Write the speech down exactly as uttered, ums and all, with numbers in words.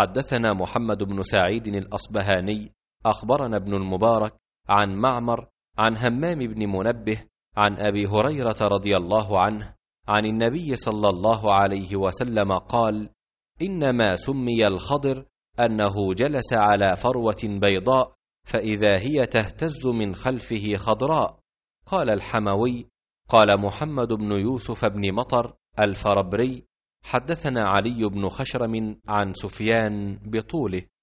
حدثنا محمد بن سعيد الأصبهاني أخبرنا ابن المبارك عن معمر عن همام بن منبه عن أبي هريرة رضي الله عنه عن النبي صلى الله عليه وسلم قال: إنما سمي الخضر أنه جلس على فروة بيضاء فإذا هي تهتز من خلفه خضراء. قال الحموي: قال محمد بن يوسف بن مطر الفربري: حدثنا علي بن خشرم عن سفيان بطوله.